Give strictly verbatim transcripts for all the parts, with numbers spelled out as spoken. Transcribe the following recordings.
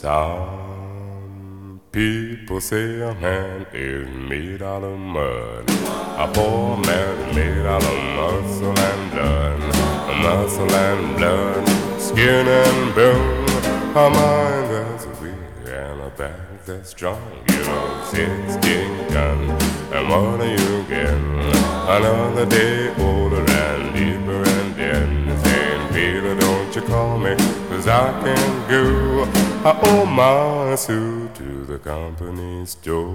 Some people say a man is made out of mud. A poor man is made out of muscle and blood. Muscle and blood, skin and bone. A mind that's weak and a back that's strong. You know, sixteen tons. And what do you get? Another day older and deeper and dead. Saying, Peter, don't you call me, 'cause I can go. I owe my suit to the company store.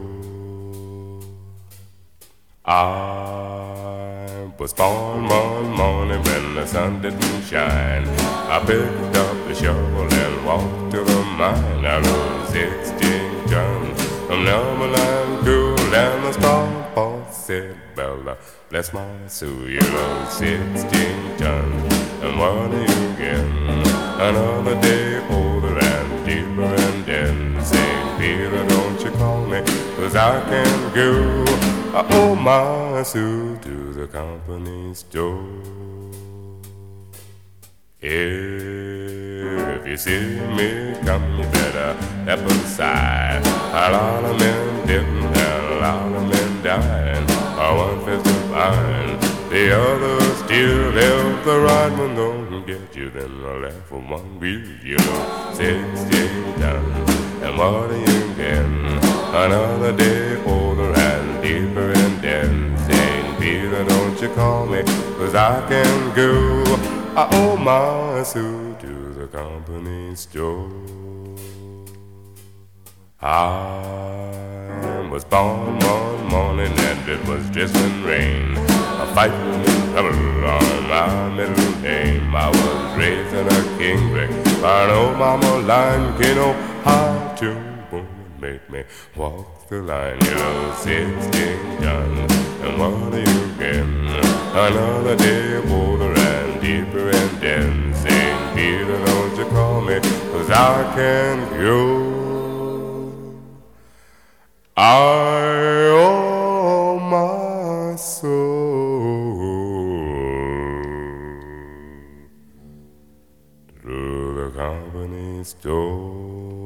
I was born one morning when the sun didn't shine. I picked up the shovel and walked to the mine. I rode sixteen tons from Neverland cool, and the straw boss said, Bella, bless my soul, you rode sixteen tons. And what do you get? Another day older and deeper and then saying, Peter, don't you call me, 'cause I can't go. I owe my suit to the company store. If you see me come, you better step aside. A lot of men didn't and a lot of men died. One fist of iron, the other still left. The right one don't get you, then the left with one wheel. You know, sixteen tons, and what do you get? Another day older and deeper and then saying, Peter, don't you call me, 'cause I can go. I owe my suit to the company store. I was born one morning and it was drizzling rain. A fighting in trouble on my middle name. I was raised in a king brick by an old mama line. You know how to make me walk the line. You know, sixteen tons, and what do you get? Another day older and deeper and then saying, Peter, don't you call me, 'cause I can't go. I owe my soul to the company store.